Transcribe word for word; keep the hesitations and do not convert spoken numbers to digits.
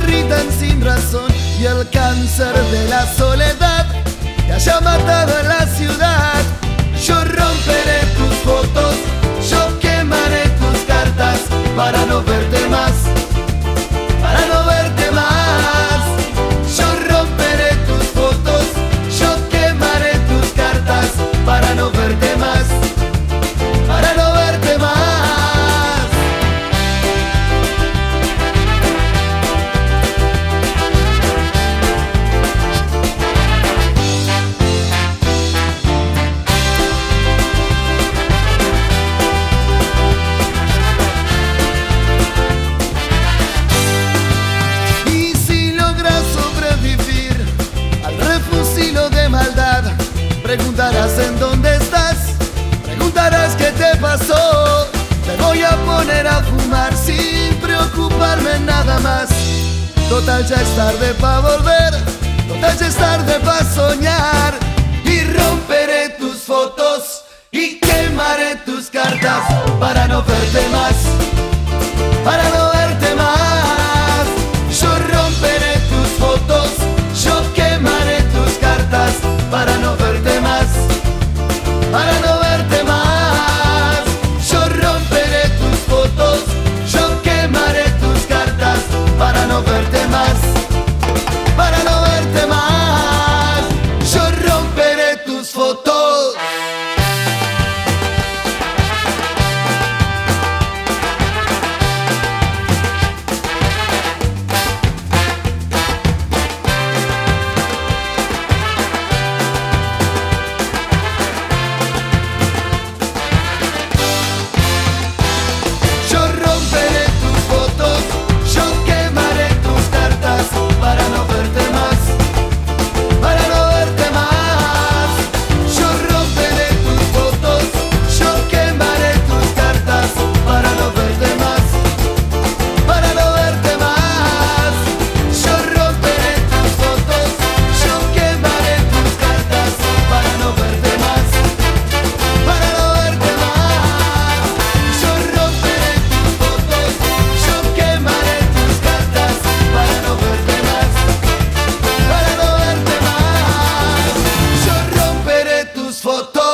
irritan sin razón y el cáncer de la soledad te haya matado en la ciudad. Yo romperé tus fotos, yo quemaré tus cartas para no verte más, para no verte más. Yo romperé tus fotos, yo quemaré tus cartas para no verte más, para no verte más. Preguntarás en dónde estás, preguntarás qué te pasó. Me voy a poner a fumar sin preocuparme nada más. Total ya es tarde pa' volver, total ya es tarde pa' soñar. Y romperé tus fotos y quemaré tus cartas para no verte más, para no verte más. Yo romperé tus fotos, yo quemaré tus cartas para no verte más, para no verte más. Yo romperé tus fotos, yo quemaré tus cartas para no verte más, para no verte más. Yo romperé tus fotos. Foto